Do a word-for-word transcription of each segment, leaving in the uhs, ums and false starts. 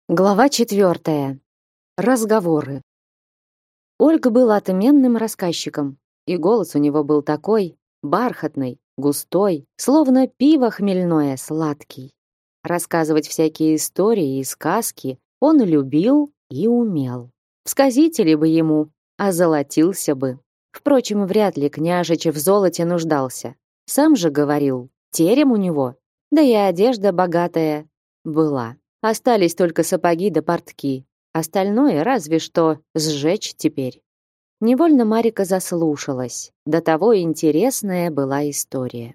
Глава четвертая. Разговоры. Ольга был отменным рассказчиком, и голос у него был такой бархатный, густой, словно пиво хмельное, сладкий. Рассказывать всякие истории и сказки он любил и умел. В сказители бы ему, озолотился бы. Впрочем, вряд ли княжич в золоте нуждался. Сам же говорил, терем у него, да и одежда богатая была. Остались только сапоги да портки. Остальное разве что сжечь теперь. Невольно Марика заслушалась. До того интересная была история.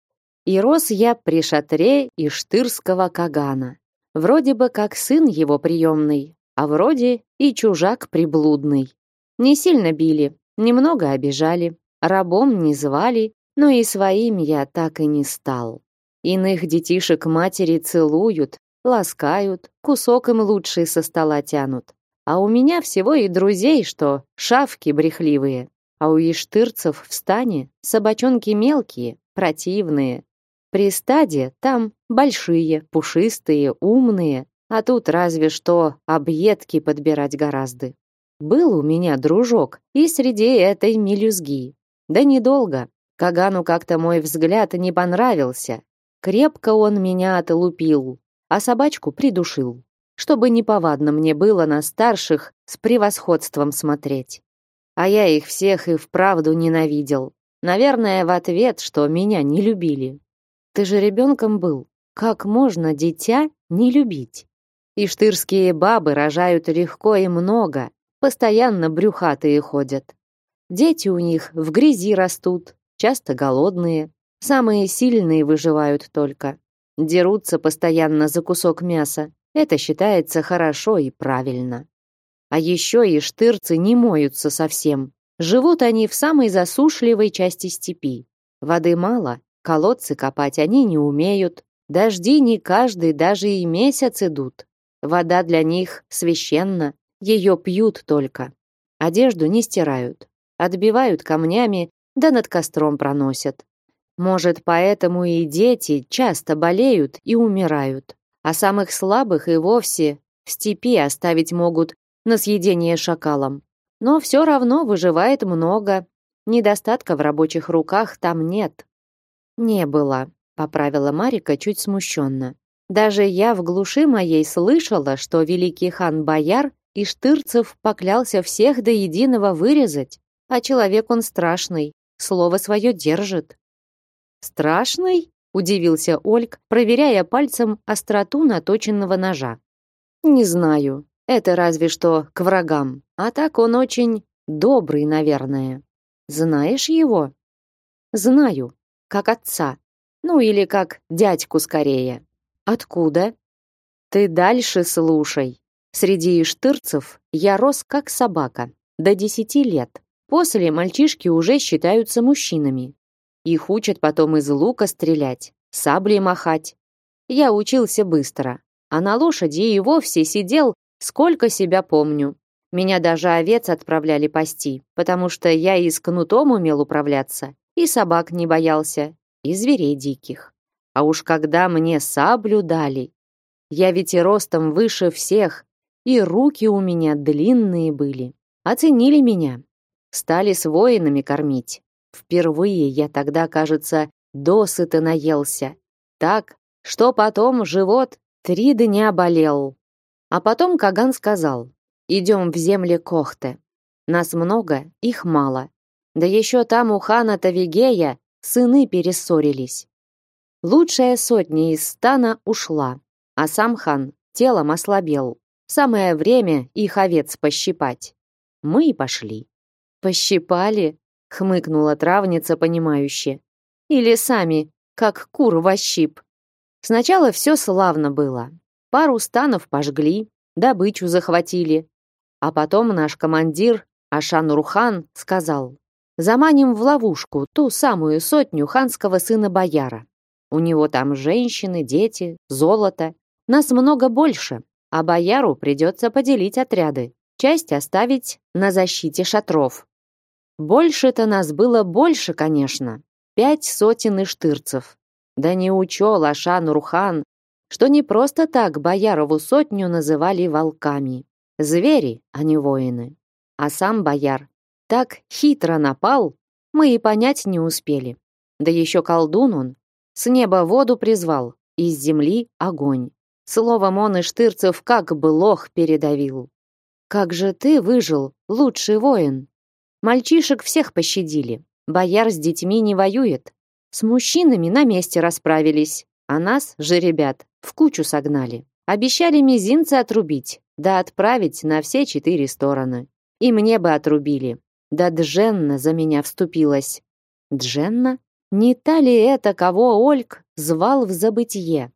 И рос я при шатре иштырского кагана. Вроде бы как сын его приемный, а вроде и чужак приблудный. Не сильно били, немного обижали, рабом не звали, но и своим я так и не стал. Иных детишек матери целуют, ласкают, кусок им лучший со стола тянут. А у меня всего и друзей, что шавки брехливые. А у иштырцев в стане собачонки мелкие, противные. При стаде там большие, пушистые, умные, а тут разве что объедки подбирать гораздо. Был у меня дружок и среди этой мелюзги. Да недолго. Кагану как-то мой взгляд не понравился. Крепко он меня отлупил, а собачку придушил, чтобы неповадно мне было на старших с превосходством смотреть. А я их всех и вправду ненавидел. Наверное, в ответ, что меня не любили. Ты же ребенком был. Как можно дитя не любить? Иштырские бабы рожают легко и много, постоянно брюхатые ходят. Дети у них в грязи растут, часто голодные. Самые сильные выживают только. Дерутся постоянно за кусок мяса. Это считается хорошо и правильно. А еще иштырцы не моются совсем. Живут они в самой засушливой части степи. Воды мало, колодцы копать они не умеют. Дожди не каждый даже и месяц идут. Вода для них священна, ее пьют только. Одежду не стирают. Отбивают камнями, да над костром проносят. Может, поэтому и дети часто болеют и умирают, а самых слабых и вовсе в степи оставить могут на съедение шакалам. Но все равно выживает много. Недостатка в рабочих руках там нет. Не было, поправила Марика чуть смущенно. Даже я в глуши моей слышала, что великий хан Бояр иштырцев поклялся всех до единого вырезать, а человек он страшный, слово свое держит. «Страшный?» — удивился Ольг, проверяя пальцем остроту наточенного ножа. «Не знаю. Это разве что к врагам. А так он очень добрый, наверное. Знаешь его?» «Знаю. Как отца. Ну или как дядьку скорее». «Откуда?» «Ты дальше слушай. Среди иштырцев я рос как собака. До десяти лет. После мальчишки уже считаются мужчинами. Их учат потом из лука стрелять, саблей махать. Я учился быстро, а на лошади и вовсе сидел, сколько себя помню. Меня даже овец отправляли пасти, потому что я и с кнутом умел управляться, и собак не боялся, и зверей диких. А уж когда мне саблю дали, я ведь и ростом выше всех, и руки у меня длинные были. Оценили меня, стали с воинами кормить. Впервые я тогда, кажется, досыта наелся. Так, что потом живот три дня болел. А потом Каган сказал: «Идем в земли Кохте. Нас много, их мало. Да еще там у хана Тавигея сыны перессорились. Лучшая сотня из стана ушла, а сам хан телом ослабел. Самое время их овец пощипать. Мы и пошли». «Пощипали?» — хмыкнула травница понимающе. «Или сами, как кур во щип». Сначала все славно было. Пару станов пожгли, добычу захватили. А потом наш командир Ашан-Рухан сказал: «Заманим в ловушку ту самую сотню ханского сына бояра. У него там женщины, дети, золото. Нас много больше, а бояру придется поделить отряды. Часть оставить на защите шатров». Больше-то нас было больше, конечно. Пять сотен иштырцев. Да не учел Ашан-Рухан, что не просто так Боярову сотню называли волками. Звери, а не воины. А сам бояр так хитро напал, мы и понять не успели. Да еще колдун он. С неба воду призвал, из земли огонь. Словом, он Иштырцев как бы лох передавил. Как же ты выжил, лучший воин? Мальчишек всех пощадили. Бояр с детьми не воюет. С мужчинами на месте расправились, а нас, же ребят, в кучу согнали. Обещали мизинцы отрубить, да отправить на все четыре стороны. И мне бы отрубили. Да Дженна за меня вступилась. Дженна? Не та ли это, кого Ольг звал в забытье?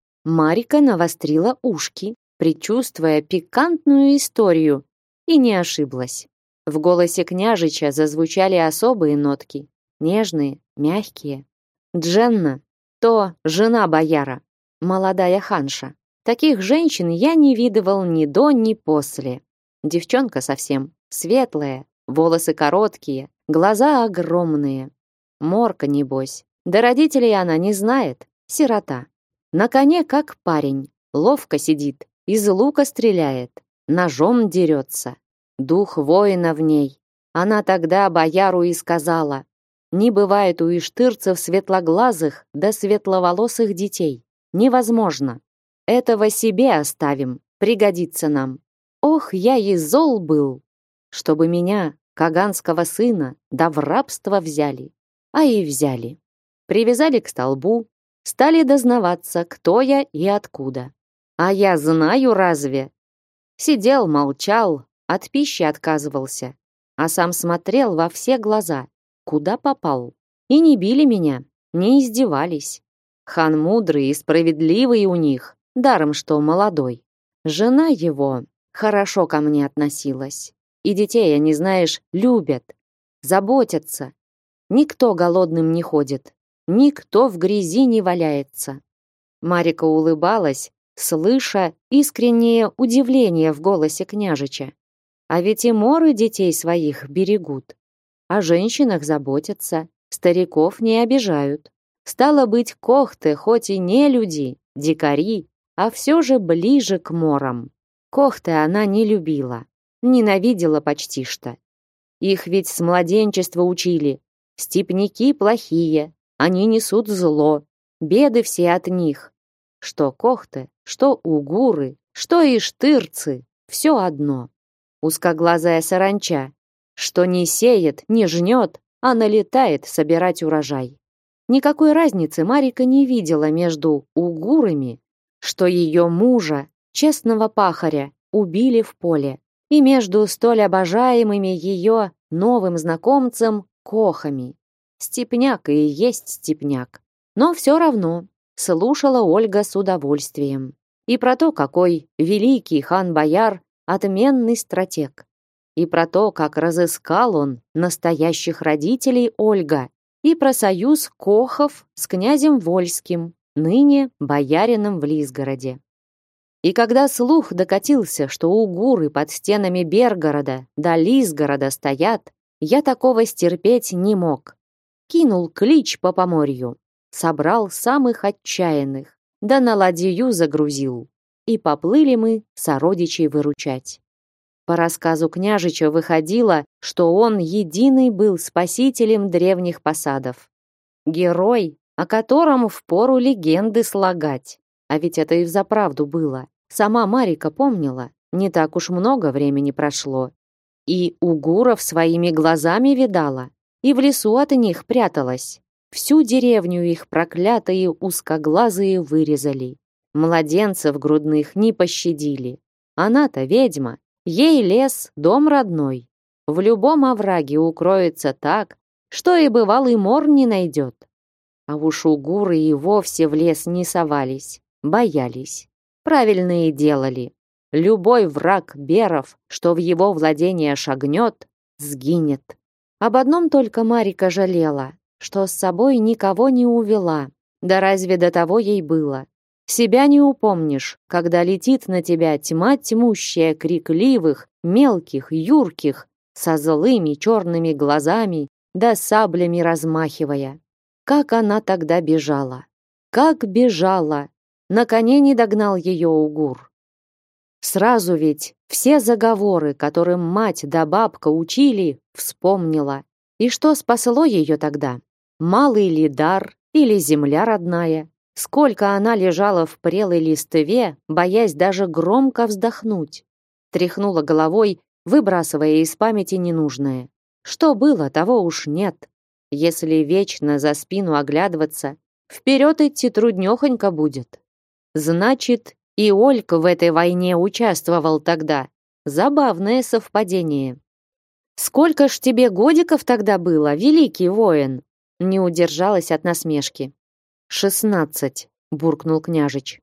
Марика навострила ушки, предчувствуя пикантную историю, и не ошиблась. В голосе княжича зазвучали особые нотки, нежные, мягкие. Дженна — то жена бояра, молодая ханша. Таких женщин я не видывал ни до, ни после. Девчонка совсем, светлая, волосы короткие, глаза огромные. Морка, небось. Да родителей она не знает, сирота. На коне как парень, ловко сидит, из лука стреляет, ножом дерется. Дух воина в ней. Она тогда бояру и сказала: не бывает у иштырцев светлоглазых да светловолосых детей. Невозможно. Этого себе оставим, пригодится нам. Ох, я и зол был, чтобы меня, каганского сына, да в рабство взяли. А и взяли. Привязали к столбу, стали дознаваться, кто я и откуда. А я знаю разве? Сидел, молчал, от пищи отказывался, а сам смотрел во все глаза, куда попал. И не били меня, не издевались. Хан мудрый и справедливый у них, даром что молодой. Жена его хорошо ко мне относилась. И детей, они, знаешь, любят, заботятся. Никто голодным не ходит, никто в грязи не валяется. Марика улыбалась, слыша искреннее удивление в голосе княжича. А ведь и моры детей своих берегут. О женщинах заботятся, стариков не обижают. Стало быть, кохты хоть и не люди, дикари, а все же ближе к морам. Кохты она не любила, ненавидела почти что. Их ведь с младенчества учили. Степняки плохие, они несут зло, беды все от них. Что кохты, что угуры, что иштырцы, все одно. Узкоглазая саранча, что не сеет, не жнет, а налетает собирать урожай. Никакой разницы Марика не видела между угурами, что ее мужа, честного пахаря, убили в поле, и между столь обожаемыми ее новым знакомцем кохами. Степняк и есть степняк. Но все равно слушала Ольга с удовольствием. И про то, какой великий хан-бояр отменный стратег. И про то, как разыскал он настоящих родителей Ольга. И про союз кохов с князем Вольским, ныне боярином в Лизгороде. И когда слух докатился, что угуры под стенами Бергорода до Лизгорода стоят, я такого стерпеть не мог. Кинул клич по поморью, собрал самых отчаянных, да на ладью загрузил. И поплыли мы сородичей выручать. По рассказу княжича выходило, что он единый был спасителем древних посадов. Герой, о котором впору легенды слагать. А ведь это и взаправду было. Сама Марика помнила, не так уж много времени прошло. И угуров своими глазами видала, и в лесу от них пряталась. Всю деревню их проклятые узкоглазые вырезали. Младенцев грудных не пощадили. Она-то ведьма, ей лес дом родной. В любом овраге укроется так, что и бывалый мор не найдет. А уж угуры и вовсе в лес не совались, боялись. Правильно и делали. Любой враг беров, что в его владение шагнет, сгинет. Об одном только Марика жалела, что с собой никого не увела. Да разве до того ей было? Себя не упомнишь, когда летит на тебя тьма тьмущая крикливых, мелких, юрких, со злыми черными глазами да саблями размахивая. Как она тогда бежала! Как бежала! На коне не догнал ее Угур. Сразу ведь все заговоры, которым мать да бабка учили, вспомнила. И что спасло ее тогда? Малый ли дар или земля родная? Сколько она лежала в прелой листве, боясь даже громко вздохнуть. Тряхнула головой, выбрасывая из памяти ненужное. Что было, того уж нет. Если вечно за спину оглядываться, вперед идти труднёхонько будет. Значит, и Олька в этой войне участвовал тогда. Забавное совпадение. Сколько ж тебе годиков тогда было, великий воин? Не удержалась от насмешки. Шестнадцать, буркнул княжич.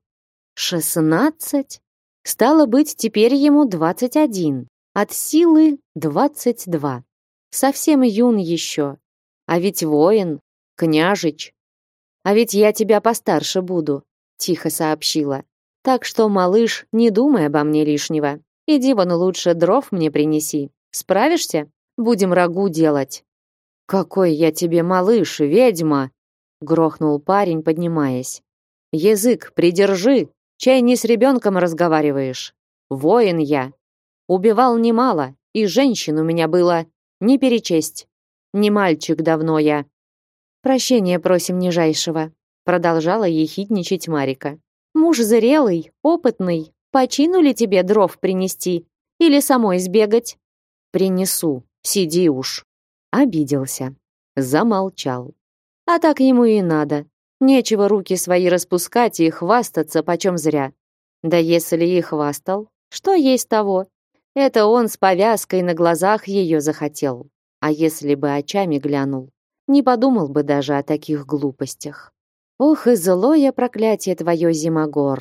Шестнадцать? Стало быть, теперь ему двадцать один. От силы двадцать два. Совсем юн еще. А ведь воин, княжич. А ведь я тебя постарше буду, тихо сообщила. Так что, малыш, не думай обо мне лишнего. Иди вон лучше дров мне принеси. Справишься? Будем рагу делать. Какой я тебе малыш, ведьма, грохнул парень, поднимаясь. Язык придержи, чай не с ребенком разговариваешь. Воин я. Убивал немало, и женщин у меня было не перечесть. Не мальчик давно я. Прощения просим нижайшего, продолжала ехидничать Марика. Муж зрелый, опытный. Почину ли тебе дров принести или самой сбегать? Принесу. Сиди уж. Обиделся. Замолчал. А так ему и надо. Нечего руки свои распускать и хвастаться почем зря. Да если и хвастал, что есть того? Это он с повязкой на глазах ее захотел. А если бы очами глянул, не подумал бы даже о таких глупостях. Ох и злое проклятие твое, Зимогор.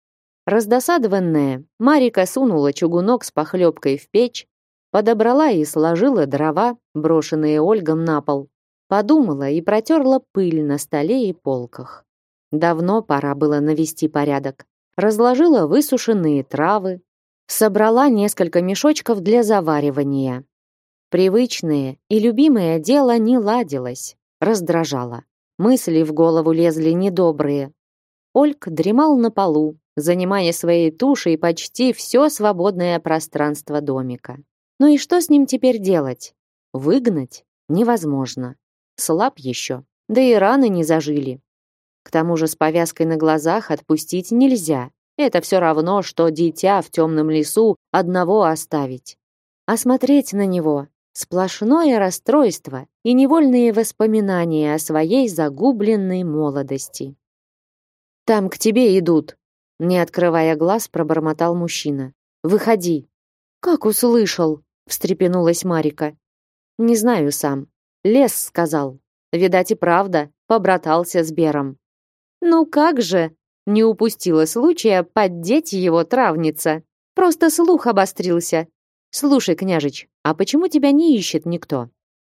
Раздосадованная, Марика сунула чугунок с похлебкой в печь, подобрала и сложила дрова, брошенные Ольгом на пол, подумала и протерла пыль на столе и полках. Давно пора было навести порядок. Разложила высушенные травы, собрала несколько мешочков для заваривания. Привычное и любимое дело не ладилось, раздражало. Мысли в голову лезли недобрые. Ольг дремал на полу, занимая своей тушей почти все свободное пространство домика. Ну и что с ним теперь делать? Выгнать? Невозможно. Слаб еще, да и раны не зажили. К тому же с повязкой на глазах отпустить нельзя. Это все равно, что дитя в темном лесу одного оставить. А смотреть на него — сплошное расстройство и невольные воспоминания о своей загубленной молодости. «Там к тебе идут», — не открывая глаз, пробормотал мужчина. «Выходи». «Как услышал?» — встрепенулась Марика. «Не знаю сам. Лес сказал. Видать и правда, побратался с Бером». «Ну как же?» — не упустила случая поддеть его травница. «Просто слух обострился. Слушай, княжич, а почему тебя не ищет никто?»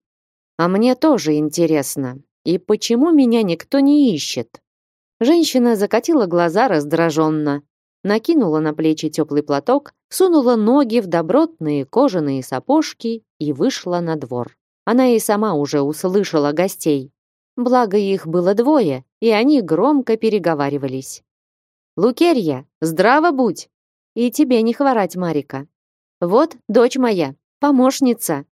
«А мне тоже интересно. И почему меня никто не ищет?» Женщина закатила глаза раздраженно, накинула на плечи теплый платок, сунула ноги в добротные кожаные сапожки и вышла на двор. Она и сама уже услышала гостей. Благо их было двое, и они громко переговаривались. «Лукерья, здраво будь! И тебе не хворать, Марика. Вот дочь моя, помощница».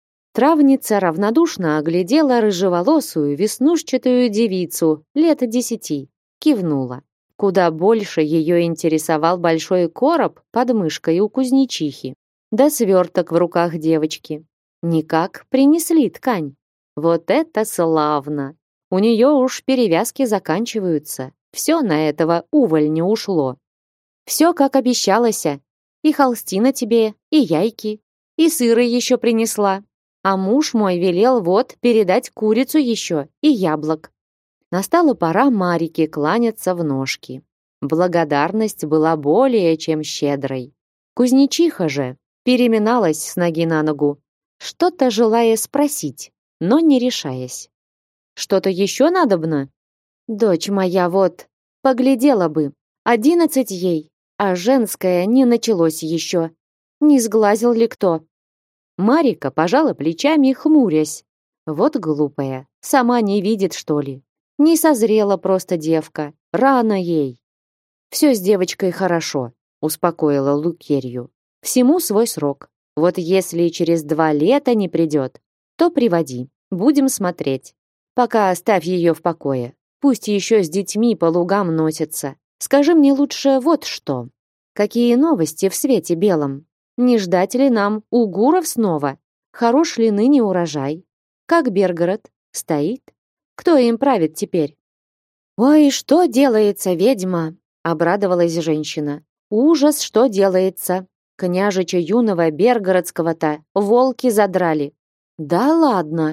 Травница равнодушно оглядела рыжеволосую веснушчатую девицу лет десяти, кивнула. Куда больше ее интересовал большой короб под мышкой у кузнечихи, да сверток в руках девочки. Никак принесли ткань. Вот это славно! У нее уж перевязки заканчиваются. Все на этого увольня ушло. Все, как обещалось. И холстина тебе, и яйки, и сыры еще принесла. А муж мой велел вот передать курицу еще и яблок. Настала пора Марике кланяться в ножки. Благодарность была более чем щедрой. Кузнечиха же переминалась с ноги на ногу, что-то желая спросить, но не решаясь. «Что-то еще надобно?» «Дочь моя вот, поглядела бы, одиннадцать ей, а женское не началось еще. Не сглазил ли кто?» Марика пожала плечами, хмурясь. Вот глупая, сама не видит, что ли. Не созрела просто девка, рано ей. Все с девочкой хорошо, успокоила Лукерью. Всему свой срок. Вот если через два лета не придет, то приводи. Будем смотреть. Пока оставь ее в покое. Пусть еще с детьми по лугам носится. Скажи мне лучше вот что. Какие новости в свете белом? Не ждать ли нам угуров снова? Хорош ли ныне урожай? Как Бергород? Стоит? Кто им правит теперь? Ой, что делается, ведьма? Обрадовалась женщина. Ужас, что делается. Княжича юного Бергородского-то волки задрали. Да ладно.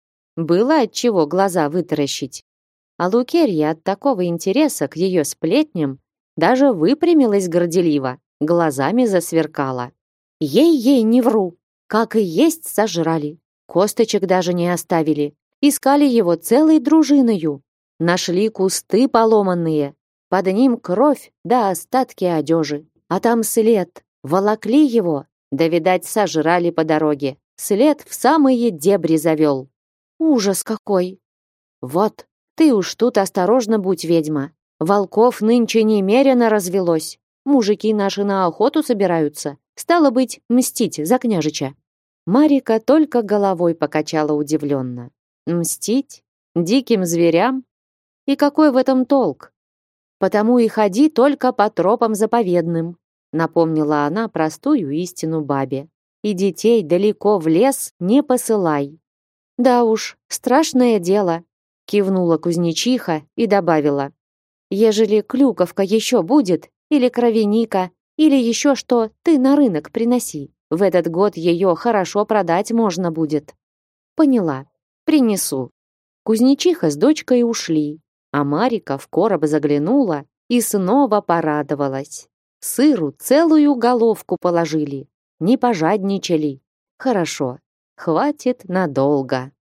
Было от чего глаза вытаращить. А Лукерья от такого интереса к ее сплетням даже выпрямилась горделиво, глазами засверкала. Ей-ей не вру, как и есть сожрали. Косточек даже не оставили. Искали его целой дружиною. Нашли кусты поломанные. Под ним кровь да остатки одежи. А там след. Волокли его. Да, видать, сожрали по дороге. След в самые дебри завел. Ужас какой! Вот, ты уж тут осторожно будь, ведьма. Волков нынче немерено развелось. Мужики наши на охоту собираются. Стало быть, мстить за княжича. Марика только головой покачала удивленно. Мстить? Диким зверям? И какой в этом толк? Потому и ходи только по тропам заповедным, напомнила она простую истину бабе. И детей далеко в лес не посылай. Да уж, страшное дело, кивнула кузнечиха и добавила. Ежели клюковка еще будет, или кровяника, или еще что, ты на рынок приноси. В этот год ее хорошо продать можно будет. Поняла. Принесу. Кузнечиха с дочкой ушли, а Марика в короб заглянула и снова порадовалась. Сыру целую головку положили, не пожадничали. Хорошо, хватит надолго.